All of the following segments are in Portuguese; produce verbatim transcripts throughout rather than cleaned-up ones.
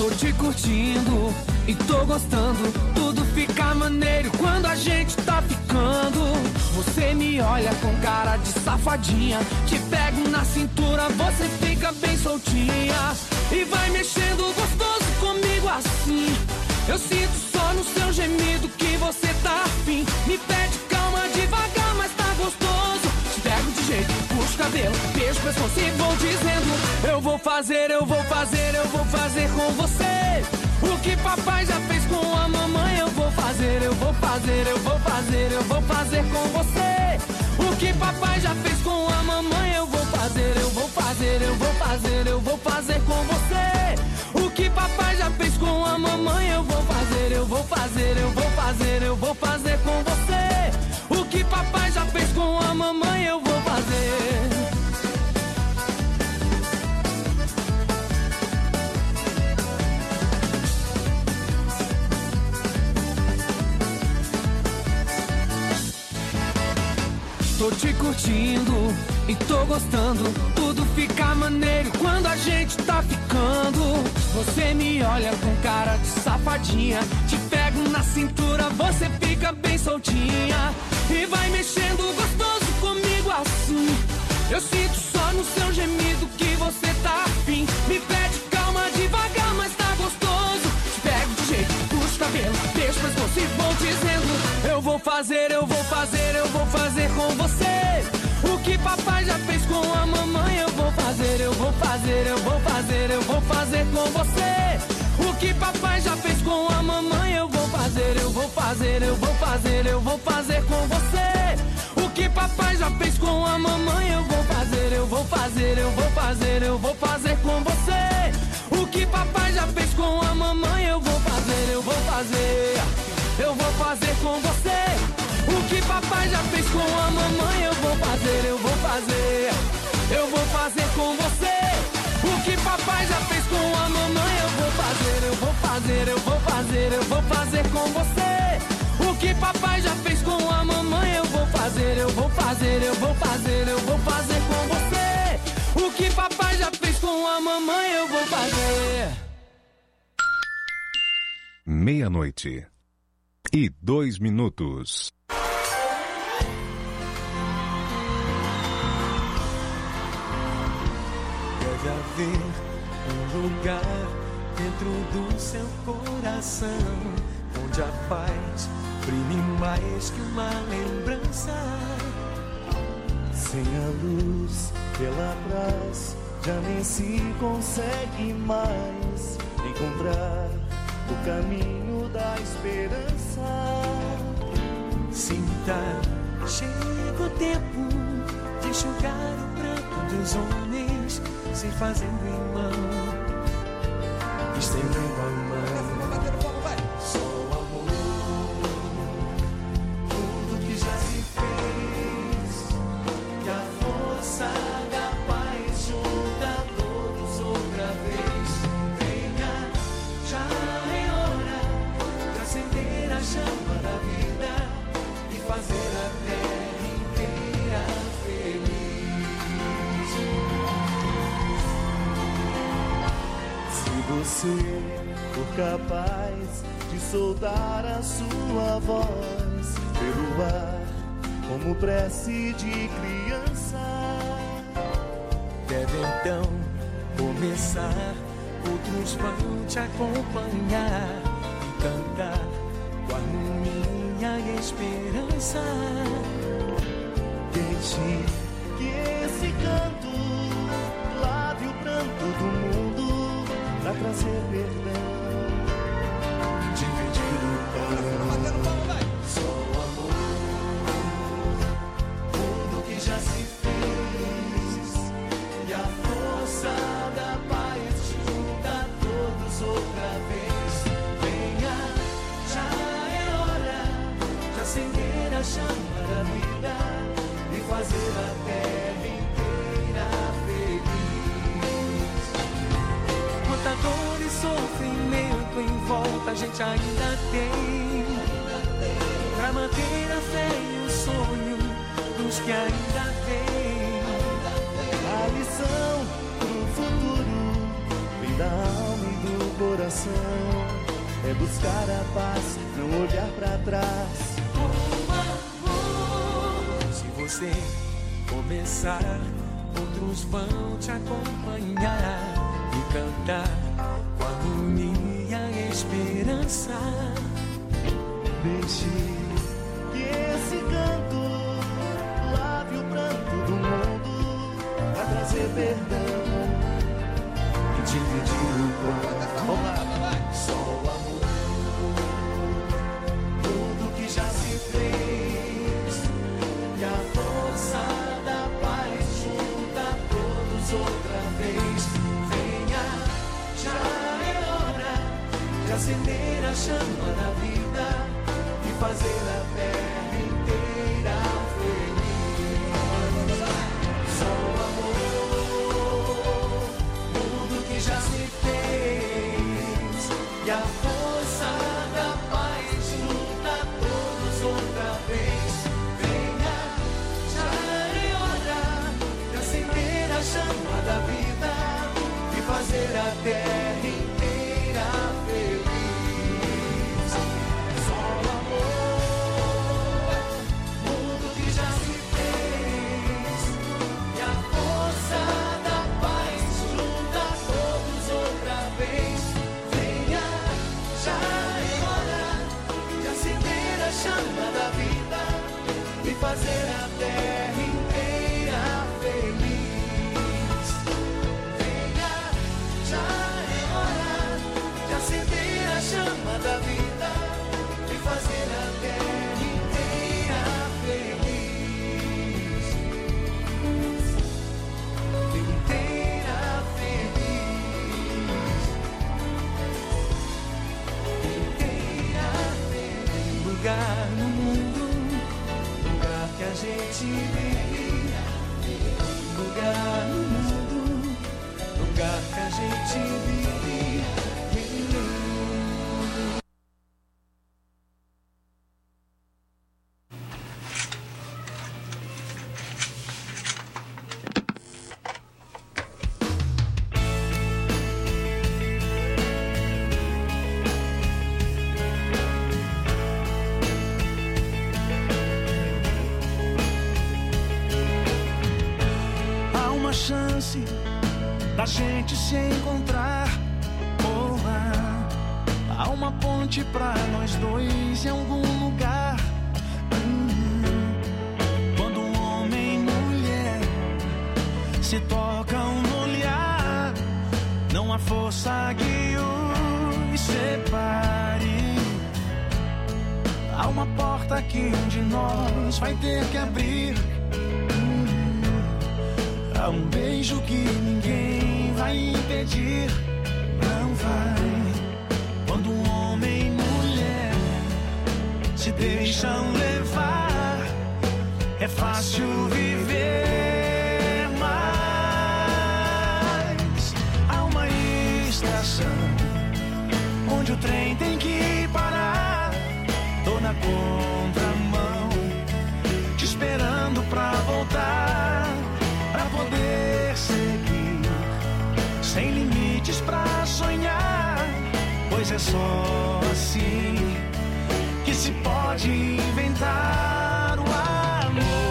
Tô te curtindo e tô gostando, tudo fica maneiro quando a gente tá ficando. Você me olha com cara de safadinha, te pego na cintura, você fica bem soltinha e vai mexendo gostoso comigo assim. Eu sinto só no seu gemido que você tá afim. Me pede calma devagar, mas tá gostoso. Te pego de jeito, puxo o cabelo, beijo o pescoço e vou dizendo: eu vou fazer, eu vou fazer, eu vou fazer com você o que papai já fez com a mamãe. Eu vou fazer, eu vou fazer, eu vou fazer, eu vou fazer com você o que papai já fez com a mamãe. Eu vou fazer, eu vou fazer, eu vou fazer, eu vou fazer com você o que papai já fez com a mamãe. Eu vou fazer, eu vou fazer, eu vou fazer, eu vou fazer com você o que papai já fez com a mamãe. Eu vou fazer. Tô te curtindo e tô gostando, tudo fica maneiro quando a gente tá ficando. Você me olha com cara de safadinha, te pego na cintura, você fica bem soltinha e vai mexendo gostoso comigo assim. Eu sinto só no seu gemido que você tá afim. Me pede calma devagar, mas tá gostoso. Te pego de jeito, puxo o cabelo, beijo mas você vou dizendo: eu vou fazer, eu vou fazer, eu vou fazer com você o que papai já fez com a mamãe. Eu vou fazer, eu vou fazer, eu vou fazer, eu vou fazer com você o que papai já fez com a mamãe. Eu vou fazer, eu vou fazer, eu vou fazer, eu vou fazer com você o que papai já fez com a mamãe. Eu vou fazer, eu vou fazer, eu vou fazer, eu vou fazer com você o que papai já fez com a mamãe. Eu vou fazer, eu vou fazer, eu vou fazer com você o que papai já fez com a mamãe. Eu vou fazer, eu vou fazer, eu vou fazer com você o que papai já fez com a mamãe. Eu vou fazer, eu vou fazer, eu vou fazer, eu vou fazer com você o que papai já fez com a mamãe. Eu vou fazer, eu vou fazer, eu vou fazer, eu vou fazer com você o que papai já fez com a mamãe. Eu vou fazer. Meia-noite e dois minutos. Deve haver um lugar dentro do seu coração onde a paz brilhe mais que uma lembrança. Sem a luz pela trás já nem se consegue mais encontrar o caminho da esperança. Sinta, chega o tempo de enxugar o pranto dos homens, se fazendo irmão, estendendo a mão. Só o amor, tudo que já se fez, e a força da paz junta todos outra vez. Venha, já é hora de acender a chama da vida e fazer a terra inteira feliz. Se você for capaz de soltar a sua voz pelo ar como prece de criança, deve então começar, outros vão te acompanhar e cantar com harmonia e esperança. deixe que esse canto lave o pranto do mundo pra trazer perdão, dividir o pão. Só o amor, tudo que já se fez, e a força da paz junta todos outra vez. Venha, já é hora de acender a chama da vida e fazer a terra inteira feliz. Quanta dor e sofrimento em volta a gente ainda tem, pra manter a fé e o sonho dos que ainda vêm. A lição pro futuro vem da alma e do coração. coração é buscar a paz, não olhar pra trás. Se você começar, outros vão te acompanhar e cantar com harmonia e esperança. Deixe que esse canto lave o pranto do mundo pra trazer perdão e dividir o pão. Vamos lá. Só o amor, tudo que já se fez, e a força da paz junta todos outra vez. Venha, já é hora de acender a chama da vida e fazer a terra inteira feliz. Só o amor, tudo que já se fez, e a força da paz junta todos outra vez. Venha, já é hora de acender a chama da vida e fazer a terra inteira feliz. Só o amor, tudo que já se fez, e a força da paz junta todos outra vez. Venha, já é hora de acender a chama da vida e fazer a terra inteira feliz. Venha, já é hora de acender a chama da vida e fazer a terra inteira feliz. Inteira feliz. Inteira feliz. Lugar no mundo, lugar que a gente vive. Lugar no mundo, lugar que a gente vive. Há uma chance da gente se encontrar. Oh, há, há uma ponte pra nós dois em algum lugar. Hum, quando um homem e mulher se tocam no olhar, não há força que os separe. Há uma porta que um de nós vai ter que abrir. Há um beijo que ninguém vai impedir. Não vai. Quando um homem e mulher se deixam levar, é fácil viver. Mas há uma estação onde o trem tem que parar. Tô na contramão, te esperando pra voltar, pra poder seguir, sem limites pra sonhar. Pois é só assim que se pode inventar o amor.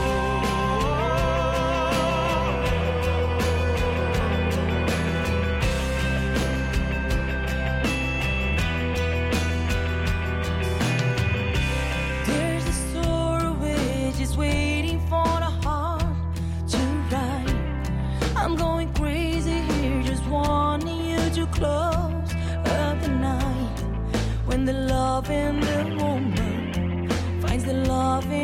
There's a story which is waiting for the heart to write. I'm going crazy here, just wanting you to close up the night. When the love in the woman finds the love in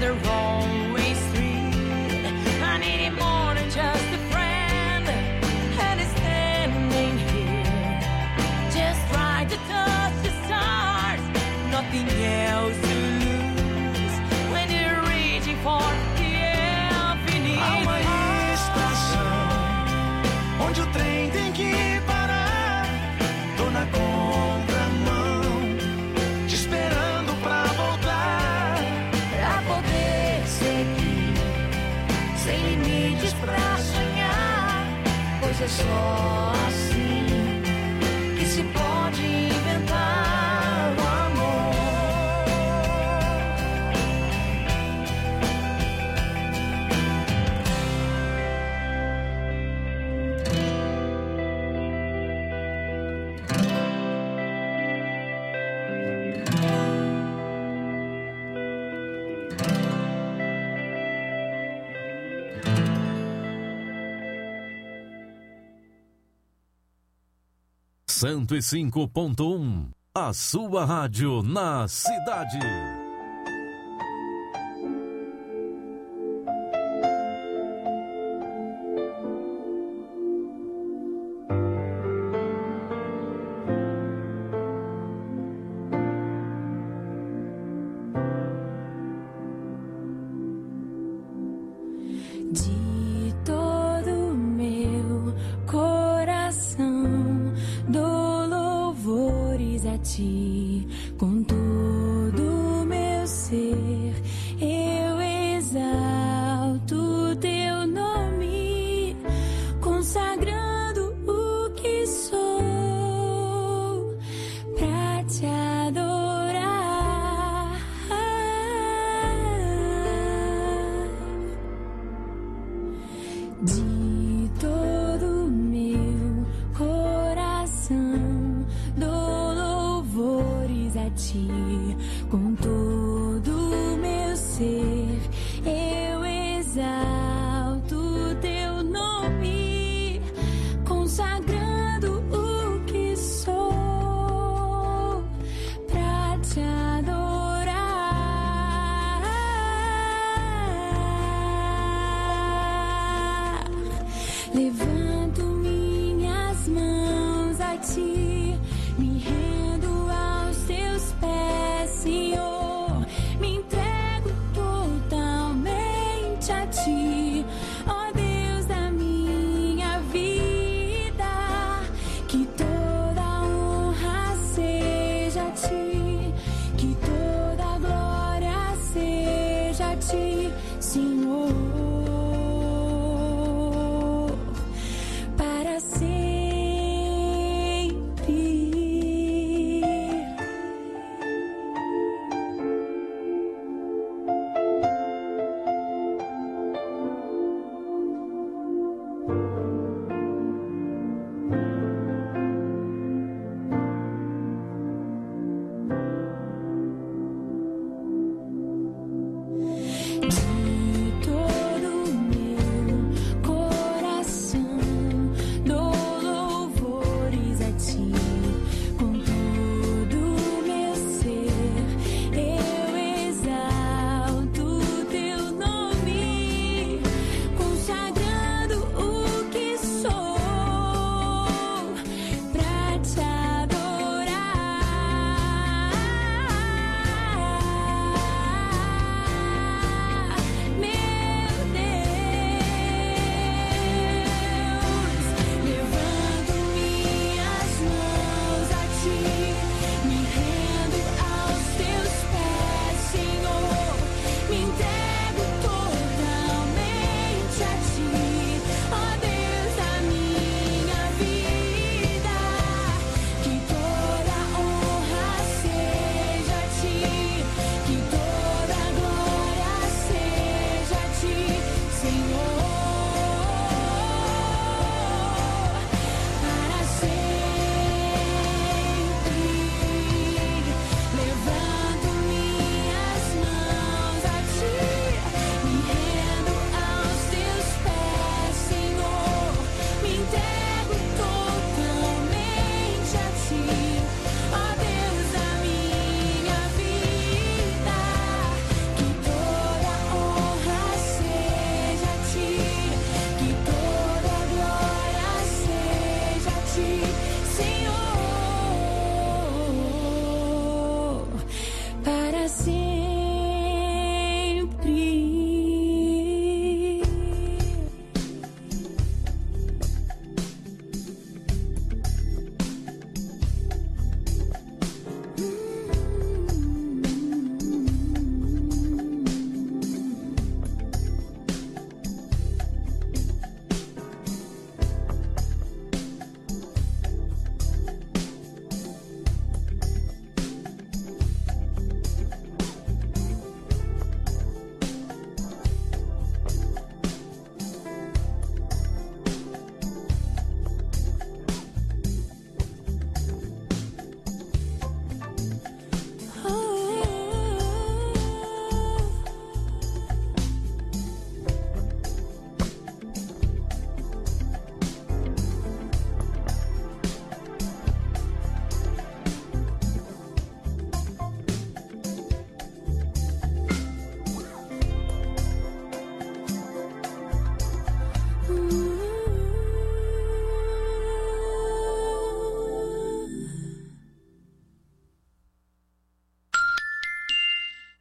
they're always three. I need more than just a friend, and it's standing here, just trying to touch the stars, nothing else to lose when you're reaching for the infinite. Há uma estação onde o trem tem que parar. Tô na contramão, te esperando pra voltar, Pra poder seguir, sem limites pra sonhar, pois é só assim que se pode inventar o amor. cento e cinco ponto um, a sua rádio na cidade. De todo meu coração dou louvores a ti, com todo meu ser eu exalto teu nome, consagrando o que sou pra te adorar. De todo meu coração dou louvor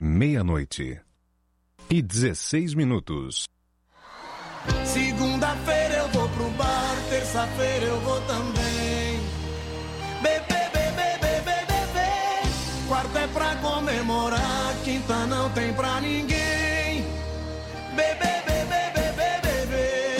meia-noite e dezesseis minutos. Segunda-feira eu vou pro bar, terça-feira eu vou também. Bebê, bebê, bebê, bebê. Quarta é pra comemorar, quinta não tem pra ninguém. Bebê, bebê, bebê, bebê.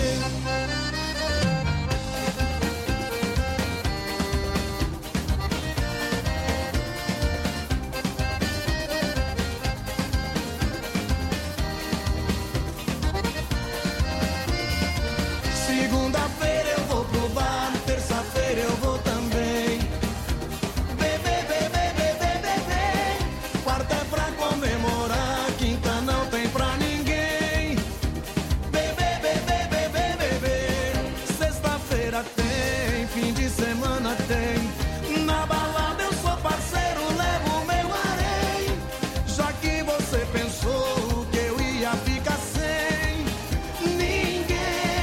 Segunda-feira eu vou pro bar, terça-feira eu vou também. Bebê, bebê, bebê, bebê. Quarta é pra comemorar, quinta não tem pra ninguém. Bebê, bebê, bebê, bebê. Sexta-feira tem, fim de semana tem. Na balada eu sou parceiro, levo meu harém. Já que você pensou que eu ia ficar sem ninguém.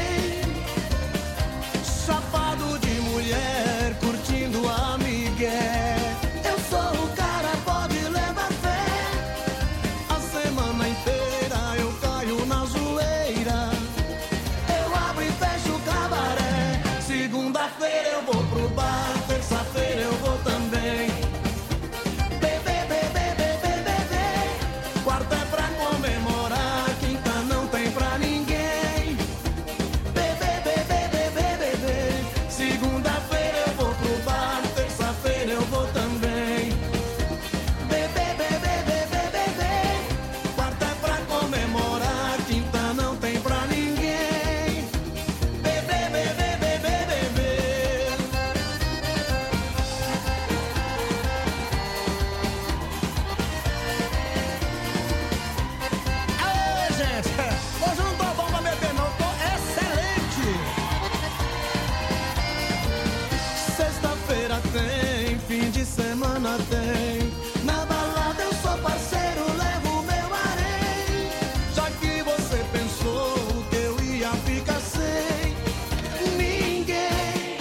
Chapado de mulher, curtindo a migué. Eu sou o cara, pode levar fé. A semana inteira eu caio na zoeira. Eu abro e fecho o cabaré. Segunda-feira eu vou pro bar, terça-feira eu vou também. Bebê, bebê, bebê, bebê. Quarta é pra comemorar, quinta não tem pra ninguém. Bebê, bebê, bebê, bebê. Segunda-feira eu vou pro bar, terça-feira eu vou também. Bebê, bebê, bebê, bebê. Quarta é pra comemorar, quinta não tem pra ninguém. Bebê, bebê, bebê, bebê. Aê, gente! Hoje eu não tô bom pra beber, não, tô excelente! Sexta-feira tem, fim de semana tem. Na balada eu sou parceiro, levo meu harém. Já que você pensou que eu ia ficar sem ninguém.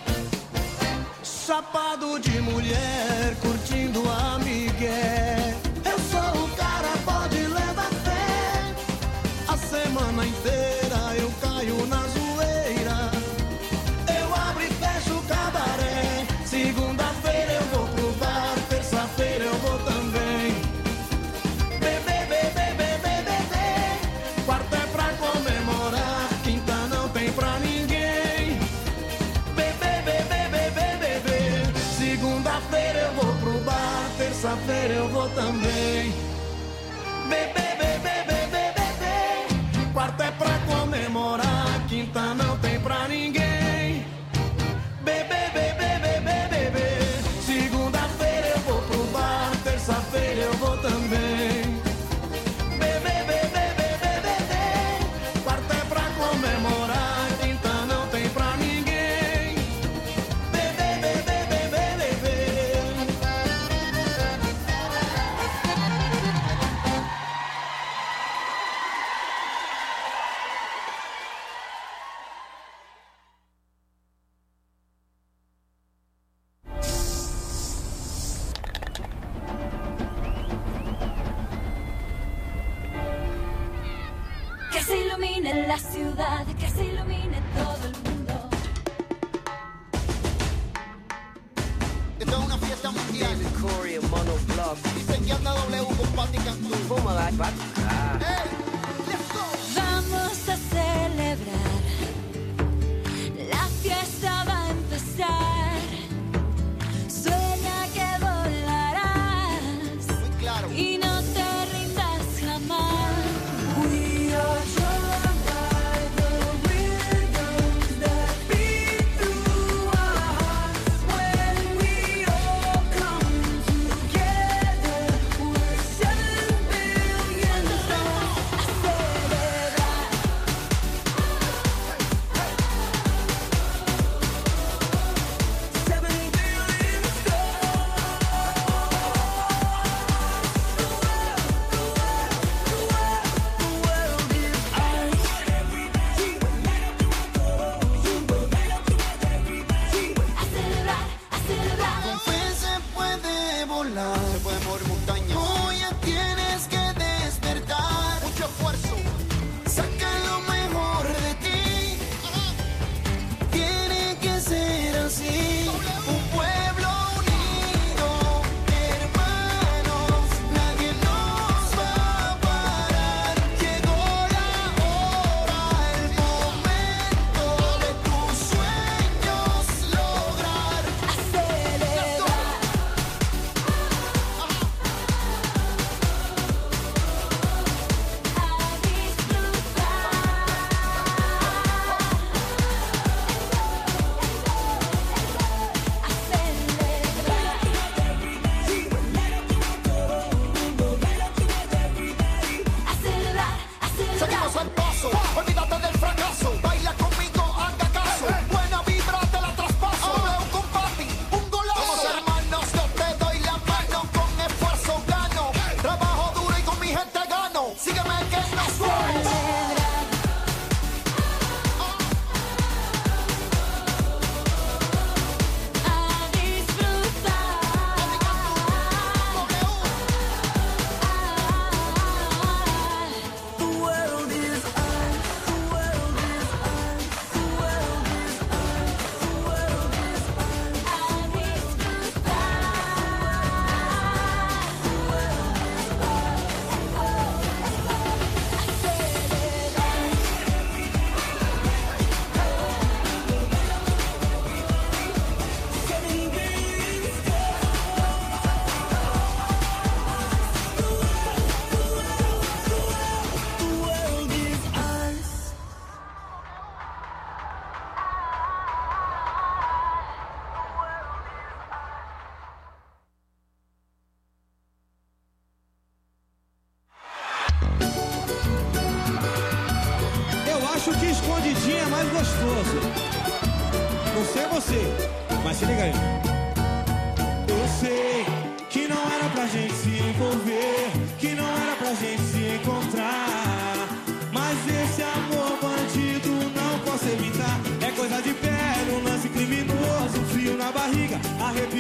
Chapado de mulher, curtindo a migué. Eu sou o cara, pode levar fé. A semana inteira eu caio na zoeira. Eu abro e fecho o cabaré. Segunda-feira eu vou pro bar, terça-feira eu vou também. Bebê, bebê, bebê, bebê. Quarta é pra comemorar, quinta não tem pra ninguém. Bebê, bebê, bebê, bebê. Segunda-feira eu vou pro bar, terça-feira eu vou também. Bebê, bebê, bebê, bebê. Quarta é pra comemorar, quinta não tem pra ninguém. Bebê, bebê, bebê, bebê. Segunda-feira eu vou pro bar, terça-feira eu vou também. Bebê, bebê, bebê, bebê. Quarta é pra comemorar, quinta não tem pra ninguém. Bebê, bebê, bebê, bebê. Que se ilumine la ciudad, que se ilumine todo el mundo. Esto es una fiesta mundial. Dicen que anda W con Patti Cantú. Hey, let's go. Vamos a celebrar, la fiesta va a empezar. Sueña que volarás Muy claro. y no te rindas jamás. We are drawn by the rhythms that beat through our hearts. When we all come together, we're seven billion stars.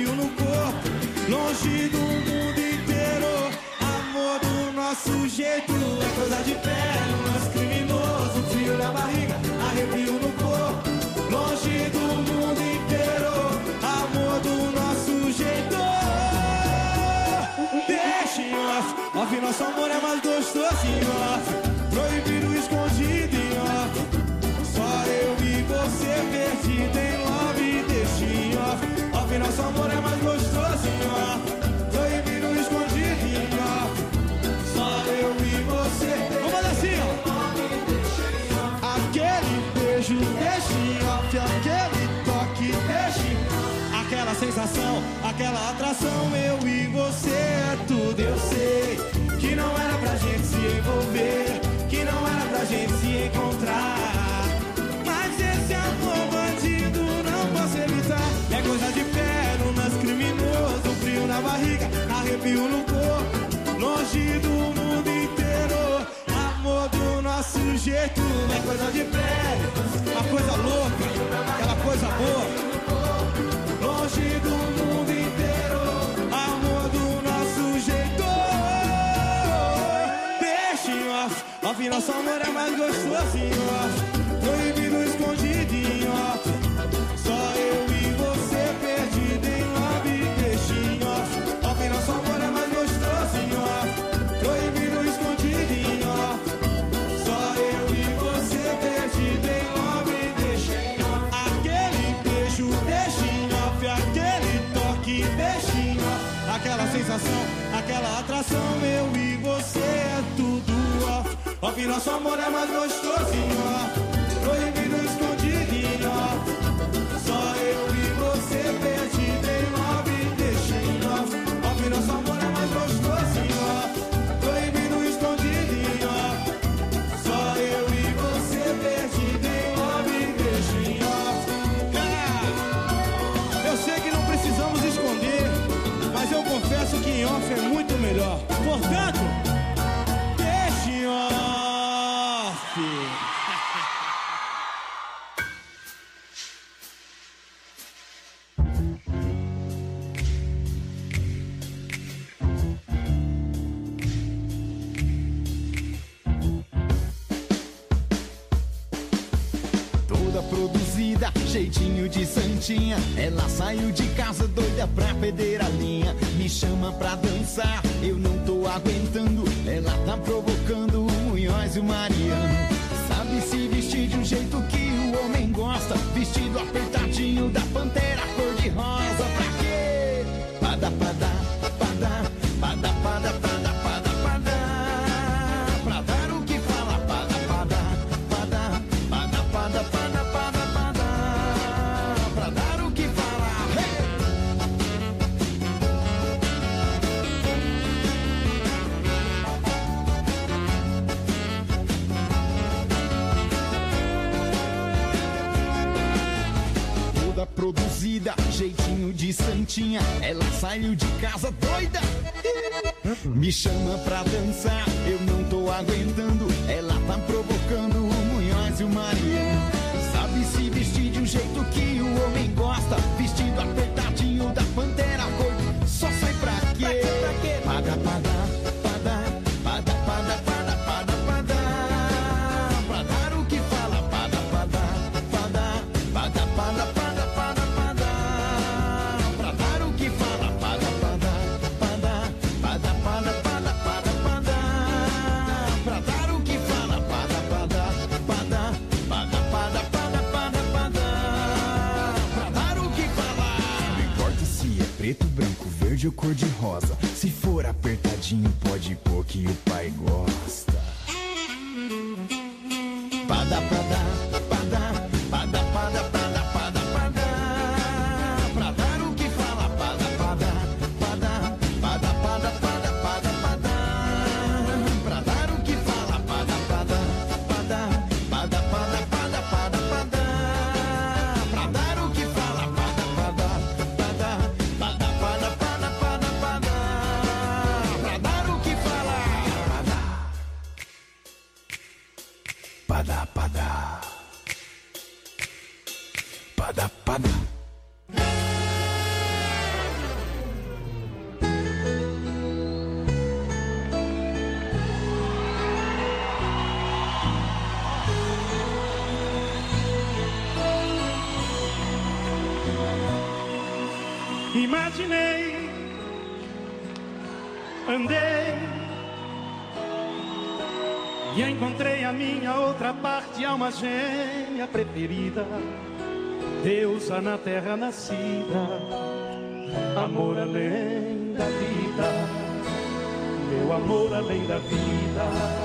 arrepio no corpo, longe do mundo inteiro. Amor do nosso jeito é coisa de pé, no lance criminoso, frio na barriga, arrepio no corpo, longe do mundo inteiro. Amor do nosso jeito. Deixa em off, off, nosso amor é mais gostoso em off, proibido, escondido em off. Só eu e você perdido em love, deixa em off, off, nosso amor é mais gostoso em off, proibido, escondido em off. Só eu e você. Vamos fazer assim, ó. Aquele beijo, deixa em off, aquele toque, deixa em off. Aquela sensação, aquela atração, eu e você é tudo. Eu sei que não era pra gente se envolver, que não era pra gente se encontrar, mas esse amor bandido não posso evitar. É coisa de pé, no lance criminoso, frio na barriga, arrepio no corpo, longe do mundo inteiro. Amor do nosso jeito é coisa de pé, uma coisa louca, aquela coisa boa. Longe do mundo inteiro, amor do nosso jeito. Deixa em off, off, nosso amor é mais gostoso em off, proibido, escondido em off. Só eu e você perdido em love, deixa em off, off, nosso amor é mais gostoso em off, proibido, escondido em off. Só eu e você perdido em love, deixa em off. Aquele beijo, deixa em off, aquele toque, deixa em off. Aquela sensação, aquela atração, eu e você é tudo off. Off, nosso amor é mais gostoso em off, proibido, escondido em off. Só eu e você perdido em love, deixa em off. Off, nosso amor é mais gostoso em off, proibido, escondido em off. Só eu e você perdido em love, deixa em off. Ah, eu sei que não precisamos esconder, mas eu confesso que em off é muito melhor. Portanto, deixa em off. Toda produzida, jeitinho de santinha. Ela saiu de casa doida pra perder a linha. Me chama pra dançar, eu não tô aguentando. Ela tá provocando o Munhoz e o Mariano. Sabe se vestir de um jeito que o homem gosta, vestido apertadinho da Pantera cor de rosa. Pra quê? Pada, pada, pada, pada, pada, pada, pada, pada. Pra dar o que fala, pada, pada, pada, pada, pada, pada, pada, pada. Pra dar o que fala, hey! Toda produzida, jeitinho de santinha. Ela saiu de casa doida, me chama pra dançar, eu não tô aguentando. Ela tá provocando o Munhoz e o Mariano. Sabe se vestir de um jeito que o homem gosta, vestido apertadinho da Pantera cor. Só sai pra quê? Pada, pada, pada, pada, pada, pada, pada, pada. Pra dar o que fala, pada, pada, pada, pada, pada, pada, pada, pada. Pra dar o que fala, pada, pada, pada, pada, pada, pada, pada, pada. Pra dar o que fala, pada, pada, pada, pada, pada, pada, pada, pada. Pra dar o que fala. Não importa se é preto, branco, verde ou cor de rosa. Se for apertadinho, pode pôr que o pai gosta. Pada, pada, pada, pada, pada, pada, pada, pada. Pra dar o que fala, pada, pada, pada, pada, pada, pada, pada, pada. Pra dar o que fala, pada, pada, pada, pada, pada, pada, pada, pada. Pra dar o que fala, pada, pada, pada, pada, pada, pada, pada, pada. Pra dar o que fala, pada, pada, pada. Imaginei, andei e encontrei a minha outra parte, alma gêmea preferida, deusa na terra nascida, amor além da vida, meu amor além da vida.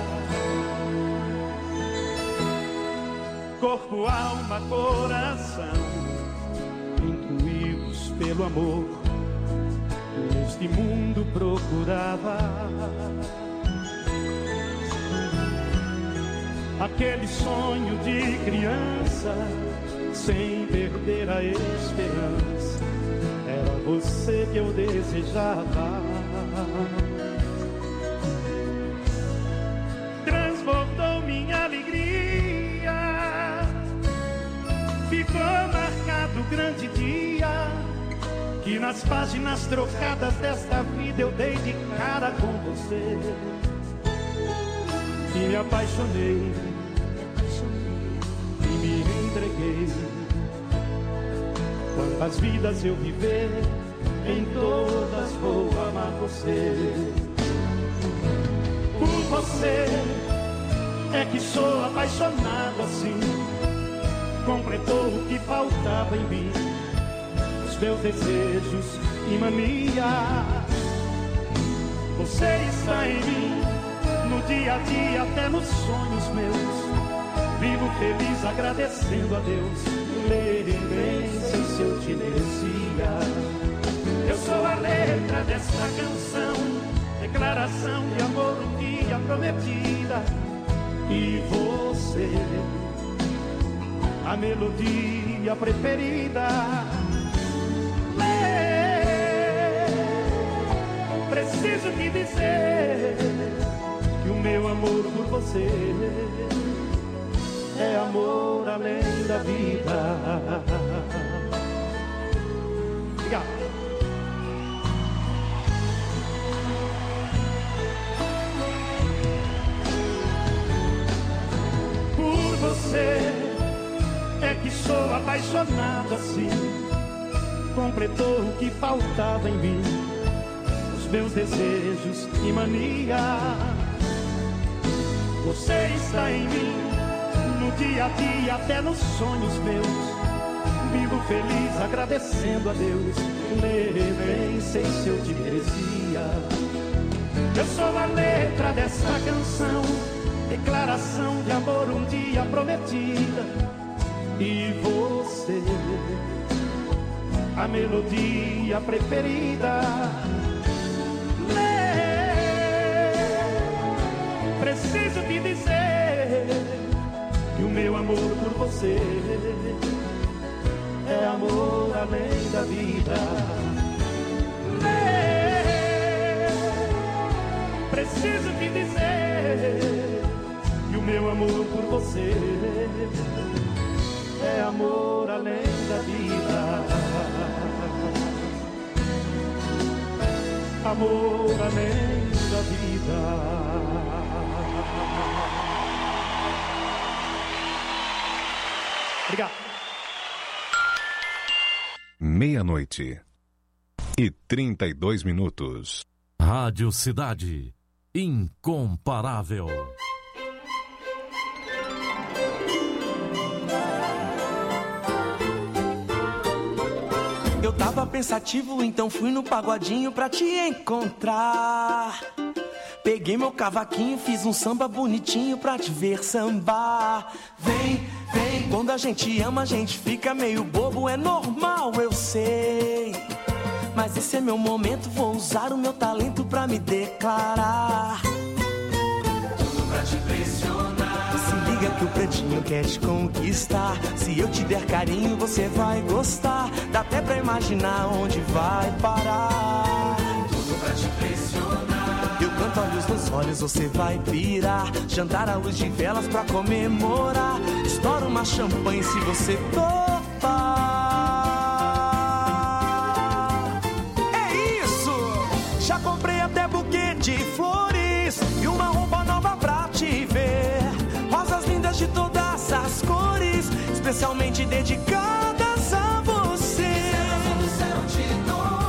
Corpo, alma, coração, incluídos pelo amor, neste mundo procurava aquele sonho de criança, sem perder a esperança. Era você que eu desejava. Transbordou minha alegria, ficou marcado o grande dia que nas páginas trocadas desta vida eu dei de cara com você. E me apaixonei, e me entreguei. Quantas vidas eu viver, em todas vou amar você. Por você é que sou apaixonado assim. Completou o que faltava em mim, os meus desejos e mania. Você está em mim, no dia a dia, até nos sonhos meus. Vivo feliz agradecendo a Deus, lembrei se eu te merecia. Eu sou a letra desta canção, declaração de amor um dia prometida. E você, a melodia preferida. Preciso te dizer que o meu amor por você é amor além da vida. Obrigado. Por você é que sou apaixonado assim. Completou o que faltava em mim, os meus desejos e mania. Você está em mim, no dia a dia, até nos sonhos meus. Vivo feliz agradecendo a Deus, nem sei se eu te merecia. Eu sou a letra desta canção, declaração de amor um dia prometida. E você, a melodia preferida. Preciso te dizer que o meu amor por você é amor além da vida. Preciso te dizer que o meu amor por você é amor além da vida. Amor além da vida. Obrigado. Meia-noite e trinta e dois minutos. Rádio Cidade, incomparável. Eu tava pensativo, então fui no pagodinho pra te encontrar. Peguei meu cavaquinho, fiz um samba bonitinho pra te ver sambar. Vem, vem, quando a gente ama a gente fica meio bobo, é normal, eu sei. Mas esse é meu momento, vou usar o meu talento pra me declarar. Tudo pra te impressionar. Se liga que o pretinho quer te conquistar. Se eu te der carinho você vai gostar. Dá até pra imaginar onde vai parar. Tudo pra te impressionar. Eu canto olhos nos olhos, você vai pirar. Jantar à luz de velas pra comemorar. Estoura uma champanhe se você topar. É isso! Já comprei até buquê de flores e uma roupa nova pra te ver. Rosas lindas de todas as cores, especialmente dedicadas a você. Céu do céu te dou.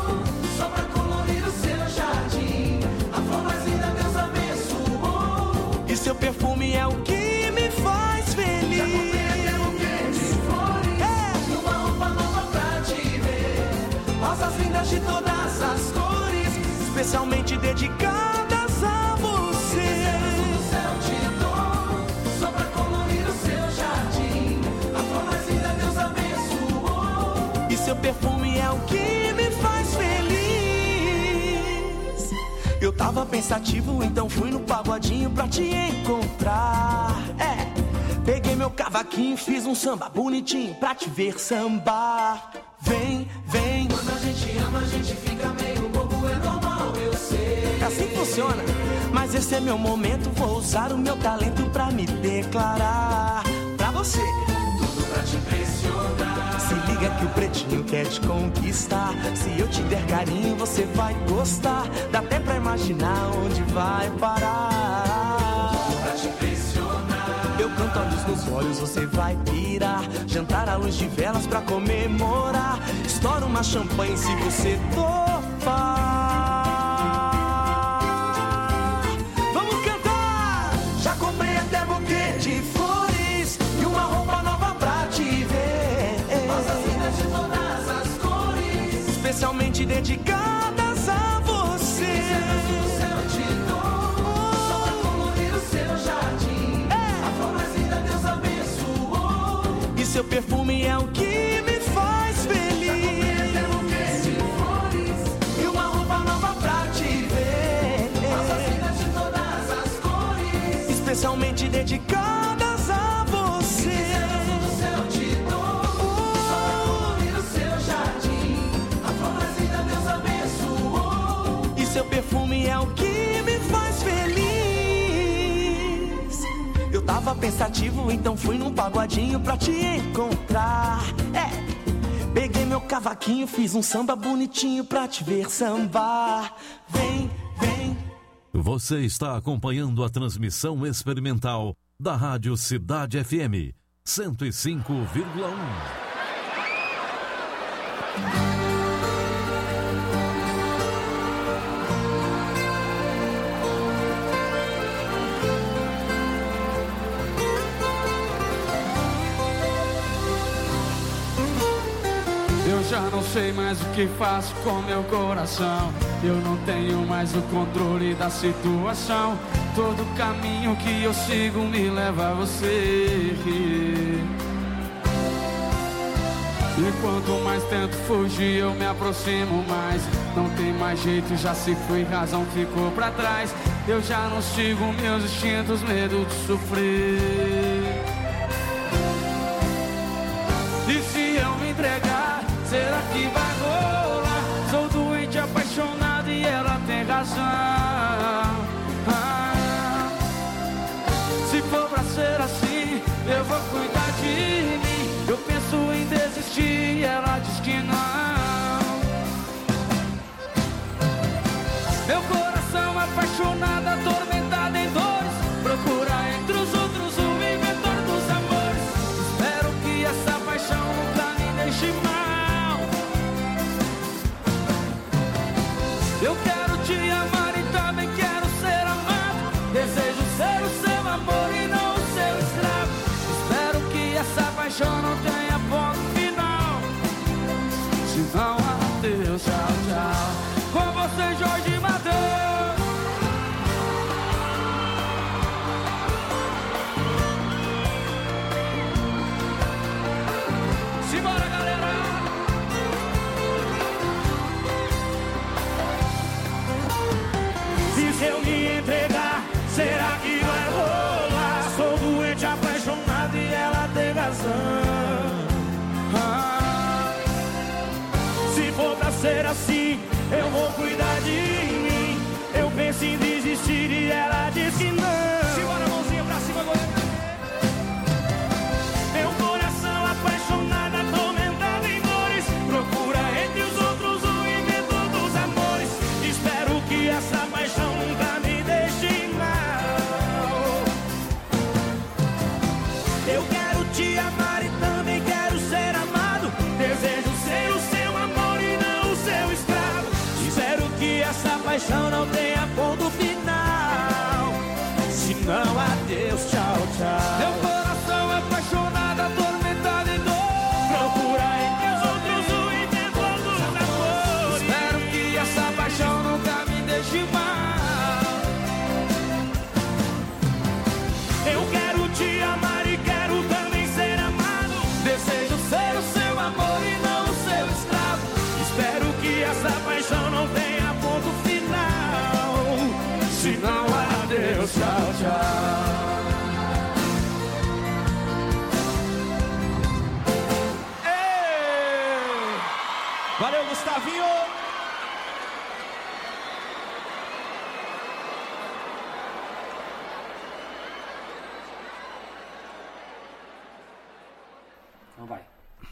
perfume é o que me faz feliz. Já comprei até buquê de flores é. E uma roupa nova pra te ver. Rosas lindas de todas as cores, especialmente dedicadas a você. Estrelas do céu te dou, só pra colorir o seu jardim. A flor mais linda Deus abençoou. E seu perfume é o que me faz feliz. Eu tava pensativo, então fui no pagodinho pra te encontrar. É, peguei meu cavaquinho, fiz um samba bonitinho pra te ver sambar. Vem, vem. Quando a gente ama, a gente fica meio bobo, é normal, eu sei. É assim que funciona. Mas esse é meu momento, vou usar o meu talento pra me declarar pra você. Tudo pra te impressionar. Se liga que o pretinho quer te conquistar. Se eu te der carinho, você vai gostar. Dá até pra imaginar onde vai parar. Tudo pra te impressionar. Eu canto olhos nos olhos, você vai pirar. Jantar à luz de velas pra comemorar. Estoura uma champanhe se você topar. Vamos cantar! Já comprei até buquê de flores e uma roupa nova pra te ver. Rosas lindas de todas as cores, especialmente dedicadas a você. Estrelas do céu te dou, só pra colorir o seu jardim. A flor mais linda Deus abençoou. E seu perfume é o que me faz feliz. Já comprei até buquê de flores e uma roupa nova pra te ver. Rosas lindas de todas as cores, especialmente dedicadas a você. Estrelas do céu te dou, só pra colorir o seu jardim. A flor mais linda Deus abençoou. E seu perfume é o que me faz feliz. Eu tava pensativo, então fui num pagodinho pra te encontrar. É, peguei meu cavaquinho, fiz um samba bonitinho pra te ver sambar. Vem, vem. Você está acompanhando a transmissão experimental da Rádio Cidade F M cento e cinco vírgula um. Eu já não sei mais o que faço com meu coração. Eu não tenho mais o controle da situação. Todo caminho que eu sigo me leva a você. E quanto mais tento fugir, eu me aproximo mais. Não tem mais jeito, já se foi, razão ficou pra trás. Eu já não sigo meus instintos, medo de sofrer. E se eu me entregar, será que vai rolar? Sou doente, apaixonado e ela tem razão. Ah, se for pra ser assim, eu vou cuidar de mim. Eu penso em desistir e ela diz que não. Meu coração apaixonado, atormentado em dores, procura entre os outros o inventor dos amores. Espero que essa paixão nunca me deixe mal. Eu quero te amar e também quero ser amado. Desejo ser o seu amor e não o seu escravo. Espero que essa paixão não tenha ponto final. Se não, adeus, tchau, tchau. Com você, Jorge Mateus. Simbora, galera! E se eu me entregar, será que vai rolar? Sou doente, apaixonado e ela tem razão. Ah, se for pra ser assim, eu vou cuidar de mim. Eu penso em desistir e ela diz que não. Simbora, mãozinha pra cima, goleiro. Meu coração apaixonado, atormentado em dores, procura entre os outros o inventor dos amores. Espero que essa paixão nunca me deixe mal. Eu quero te amar e também quero ser amado. Desejo ser o seu amor e não o seu escravo. Espero que essa paixão não tenha ponto final. Se não, adeus, tchau. Então vai.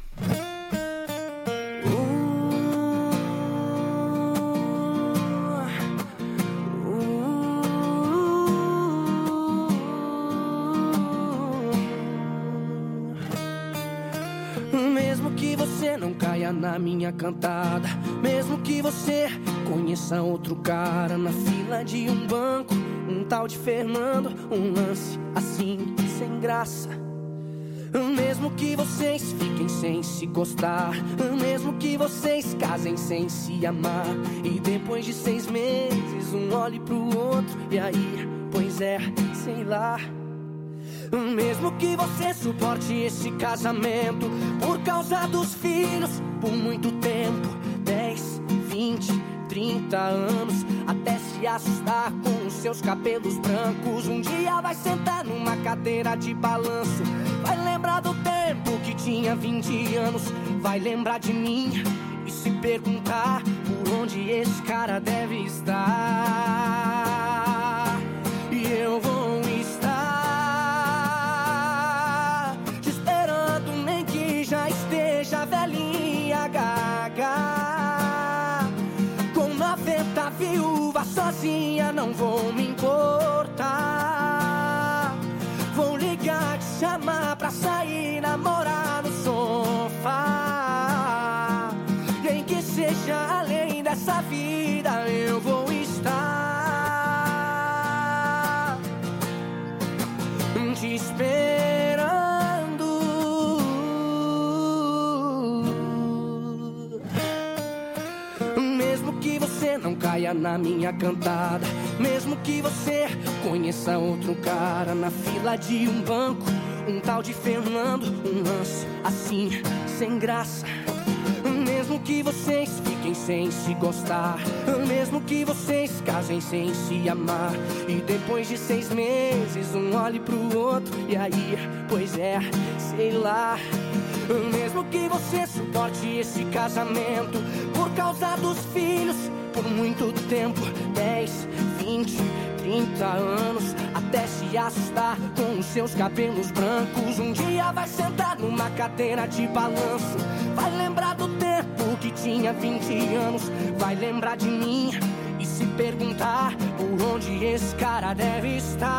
Mesmo que você não caia na minha cantada, mesmo que você conheça outro cara na fila de um banco, um tal de Fernando, um lance assim, sem graça. Mesmo que vocês fiquem sem se gostar, mesmo que vocês casem sem se amar, e depois de seis meses um olhe pro outro, e aí, pois é, sei lá. Mesmo que você suporte esse casamento por causa dos filhos por muito tempo, dez, vinte, trinta anos, até se assustar com os seus cabelos brancos. Um dia vai sentar numa cadeira de balanço, vai lembrar do tempo que tinha vinte anos, vai lembrar de mim e se perguntar por onde esse cara deve estar. E eu vou velhinha gaga, com noventa viúva sozinha, não vou me importar. Vou ligar, te chamar pra sair, namorar no sofá. Nem que seja além dessa vida, eu vou estar te esperando. Mesmo que você não caia na minha cantada, mesmo que você conheça outro cara na fila de um banco, um tal de Fernando, um lance assim, sem graça. Mesmo que vocês fiquem sem se gostar, mesmo que vocês casem sem se amar, e depois de seis meses um olhe pro outro, e aí, pois é, sei lá. Mesmo que você suporte esse casamento por causa dos filhos por muito tempo, dez, vinte, trinta anos, até se assustar com os seus cabelos brancos. Um dia vai sentar numa cadeira de balanço, vai lembrar do tempo que tinha vinte anos, vai lembrar de mim e se perguntar por onde esse cara deve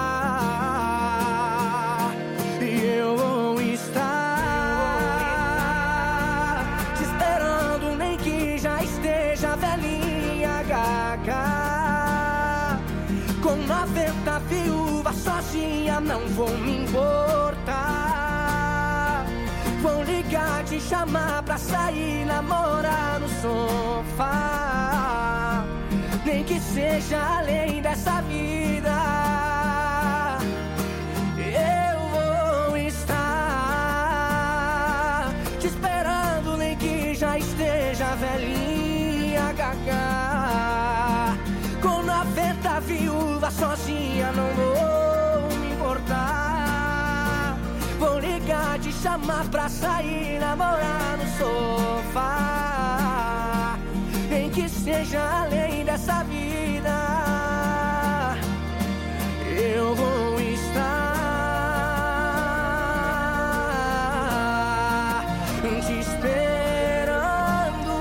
estar. E eu vou estar velhinha gaga, com noventa viúvas sozinha, não vou me importar. Vou ligar, te chamar pra sair, namorar no sofá. Nem que seja além dessa vida, eu vou estar te esperando, nem que já esteja velhinha gaga, com noventa viúvas sozinha, não vou me importar. Vou ligar, te chamar pra sair, namorar no sofá. Nem que seja além dessa vida, eu vou estar te esperando,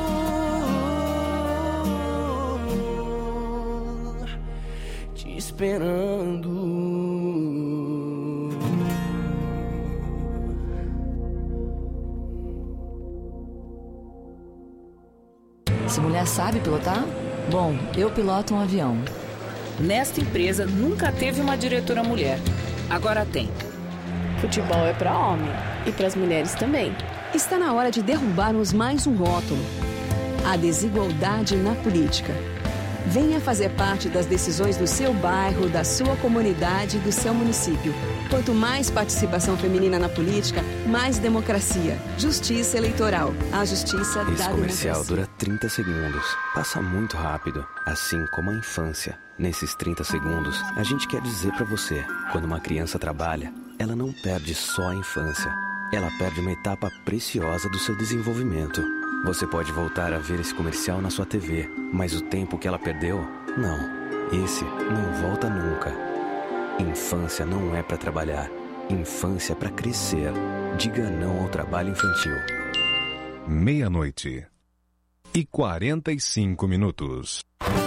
te esperando. Essa mulher sabe pilotar? Bom, eu piloto um avião. Nesta empresa nunca teve uma diretora mulher. Agora tem. Futebol é para homem e para as mulheres também. Está na hora de derrubarmos mais um rótulo: a desigualdade na política. Venha fazer parte das decisões do seu bairro, da sua comunidade e do seu município. Quanto mais participação feminina na política, mais democracia. Justiça eleitoral. A justiça da democracia. Esse comercial dura trinta segundos. Passa muito rápido, assim como a infância. Nesses trinta segundos, a gente quer dizer pra você: quando uma criança trabalha, ela não perde só a infância. Ela perde uma etapa preciosa do seu desenvolvimento. Você pode voltar a ver esse comercial na sua T V, mas o tempo que ela perdeu, não. Esse não volta nunca. Infância não é pra trabalhar. Infância para crescer. Diga não ao trabalho infantil. Meia-noite e quarenta e cinco minutos.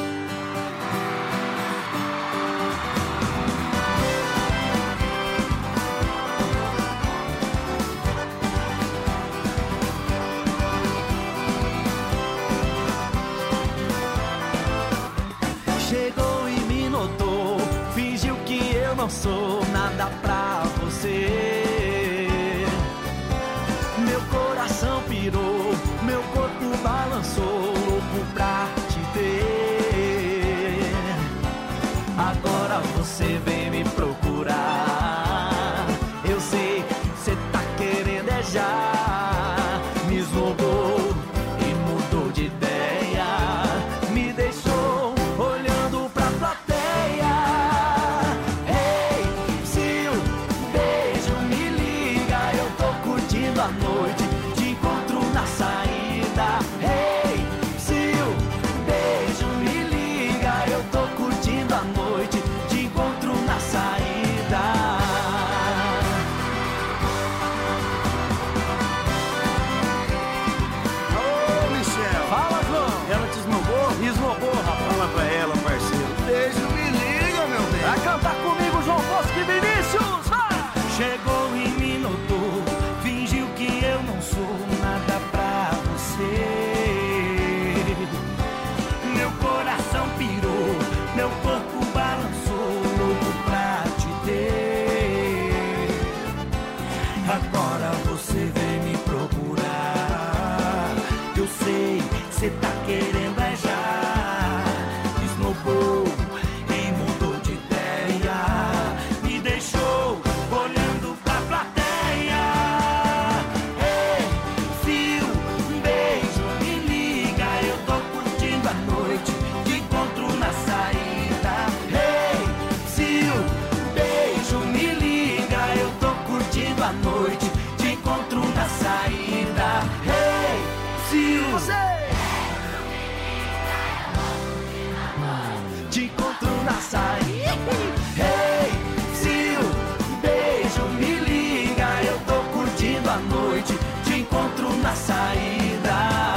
Chegou e me notou, fingiu que eu não sou nada pra você. Meu coração pirou, meu corpo balançou, louco pra te ter. Agora você vem me procurar, eu sei, cê tá querendo é já. Me esnobou e mudou de ideia, me deixou olhando pra plateia. Ei, se o beijo me liga, eu tô curtindo a noite, te encontro na saída. Ei, se o beijo me liga, eu tô curtindo a noite, te encontro na saída. Ô, Michel. Fala, João. Ela te esnobou? Esnobou, rapaz. Fala pra ela, parceiro. Beijo, me liga, meu bem. Vai cantar comigo, João Bosco e Vinícius. Vai! Chegou e me notou, fingiu que eu não sou nada pra você. Meu coração pirou, meu corpo balançou, louco pra te ter. Agora você vem me procurar, eu sei, cê tá querendo é já. Esnobou e mudou de ideia, me deixou olhando pra plateia. Ei, fio, um beijo, me liga, eu tô curtindo a noite, te encontro na saída. Ei, fio, um beijo, me liga, eu tô curtindo a noite, te encontro na saída. Ei, fio, você te encontro na saída. Hey, se o beijo me liga, eu tô curtindo a noite, te encontro na saída.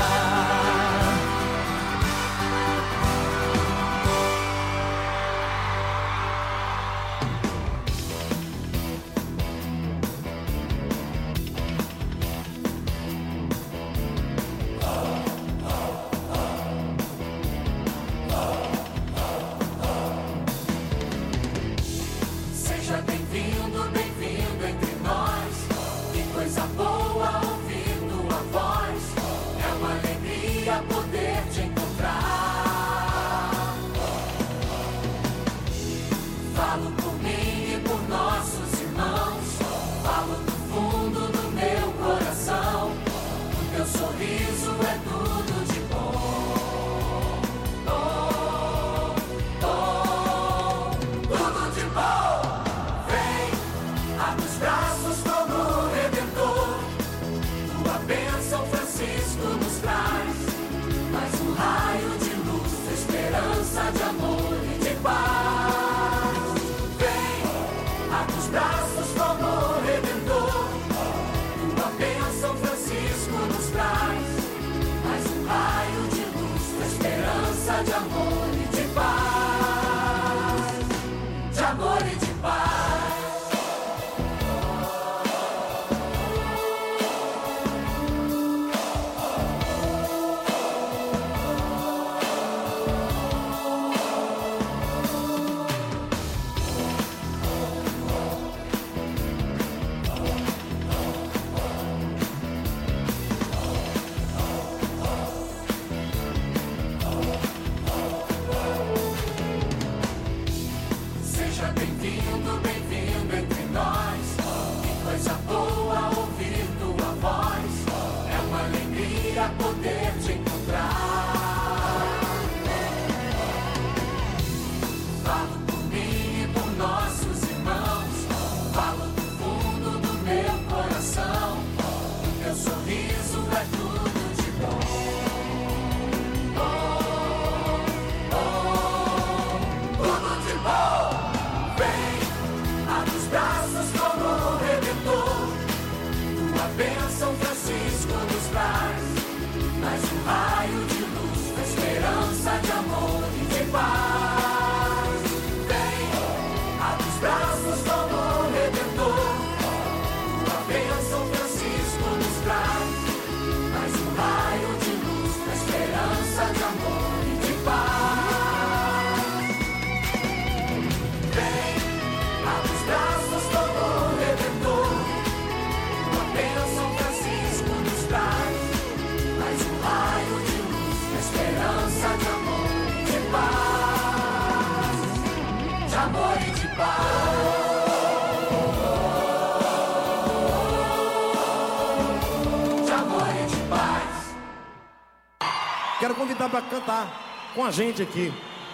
convidar pra cantar com a gente aqui.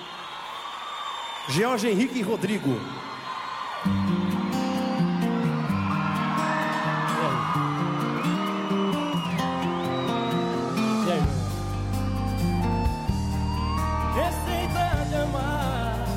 George Henrique e Rodrigo. E aí? Receita de amar.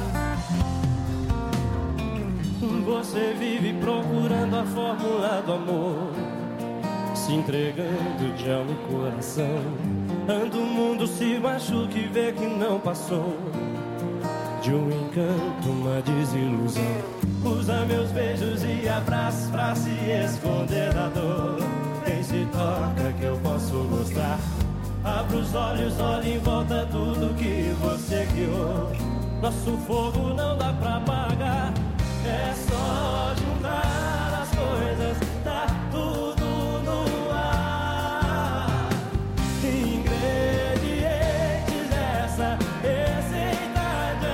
Você vive procurando a fórmula do amor, se entregando de alma e coração. Anda o mundo, se machuca e vê que não passou de um encanto, uma desilusão. Usa meus beijos e abraços pra se esconder da dor. Quem se toca que eu posso gostar. Abra os olhos, olha em volta tudo que você criou. Nosso fogo não dá pra apagar. É só juntar as coisas, tá tudo no ar. Ingredientes dessa receita de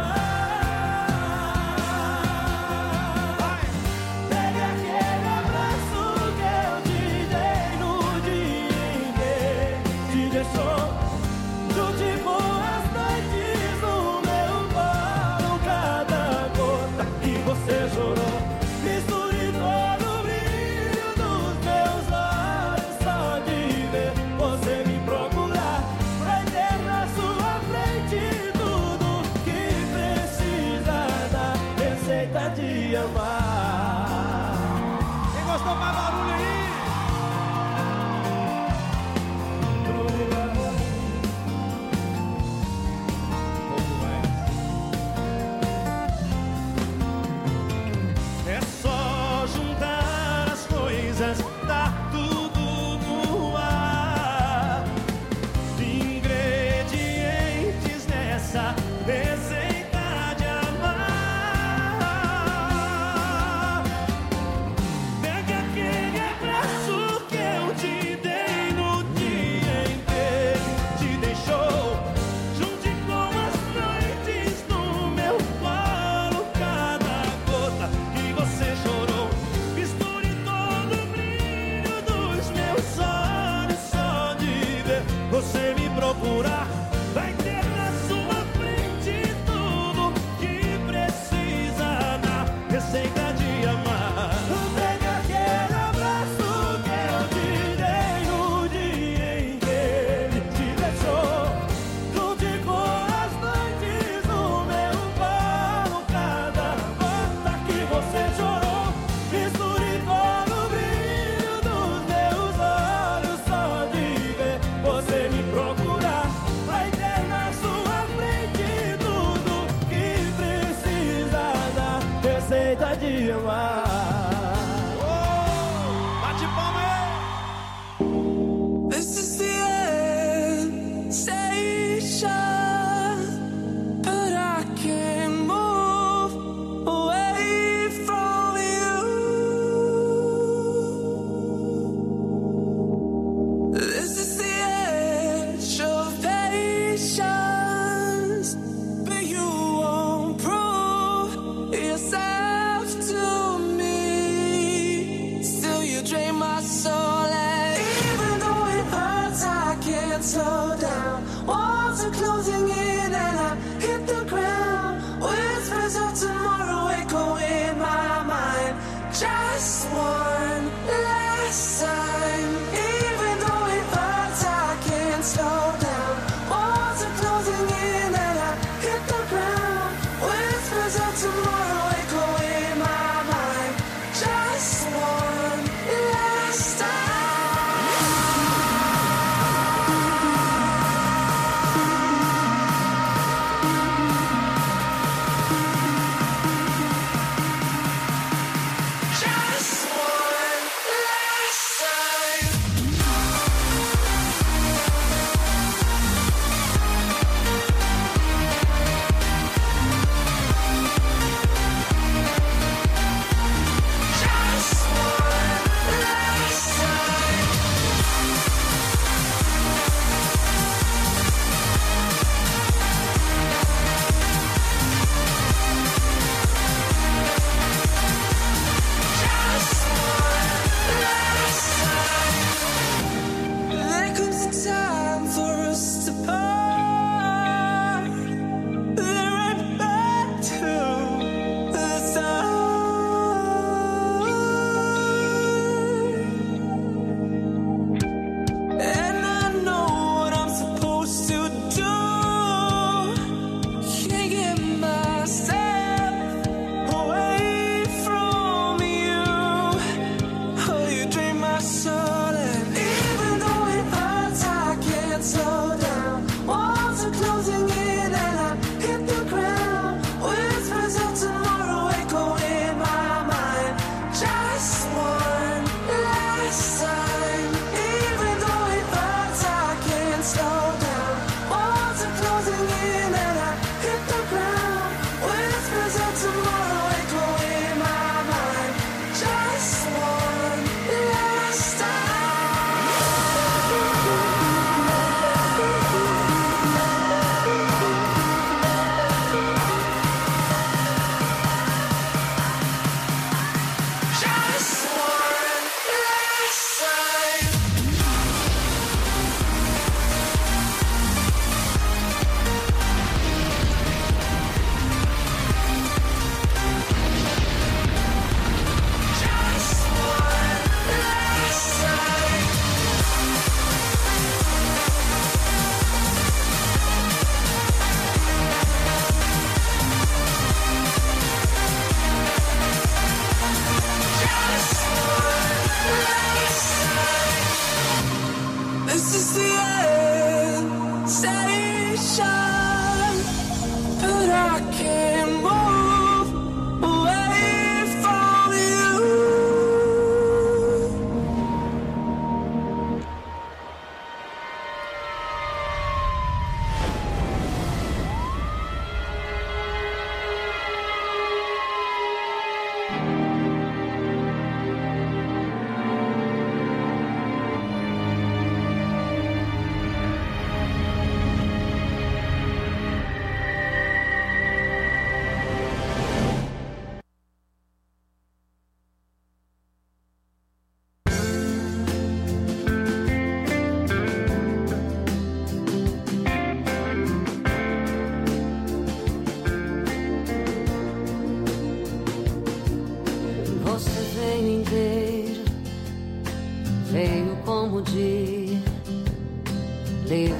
amar. Pega aquele abraço que eu te dei no dia em que te deixou. Junte com as noites no meu colo, cada gota que você chorou. Misture todo o brilho dos meus olhos, só de ver você me procurar. Vai ter na sua frente tudo que precisa da receita de amar. Quem gostou, faz barulho aí! É só juntar as coisas, tá tudo no ar. Ingredientes dessa receita de amar. Pega aquele abraço que eu te dei no dia em que te deixou. Junte com as noites no meu colo, cada gota que você chorou. Misture todo o brilho dos meus olhos, só de ver você me procurar. Vai ter na sua frente tudo que precisa na receita de amar. Pega aquele abraço que eu te dei no dia em que ele te deixou. Junte com as noites no meu colo, cada gota que você chorou. Misture todo o brilho dos meus olhos, só de ver você me procurar. Vai ter na sua frente tudo que precisa da receita de amar. Bate palma aí! This is the end station, but I can't move away from you. This is the edge of patience, but you won't prove yourself to me.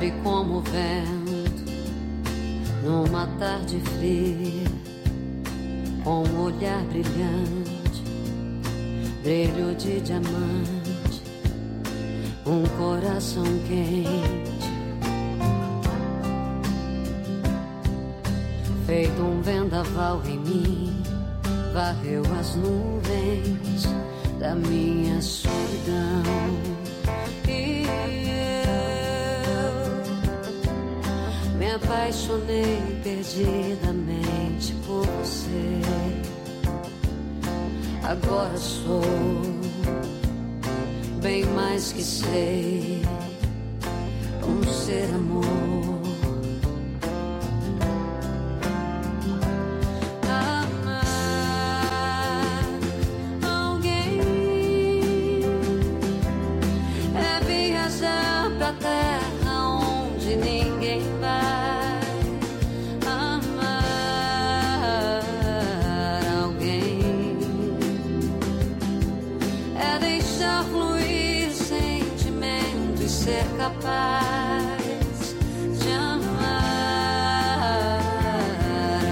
leve como o vento, numa tarde fria, com um olhar brilhante, brilho de diamante, um coração quente, feito um vendaval em mim, varreu as nuvens da minha solidão. E eu me apaixonei perdidamente por você. Agora sou bem mais que sei, um ser amor.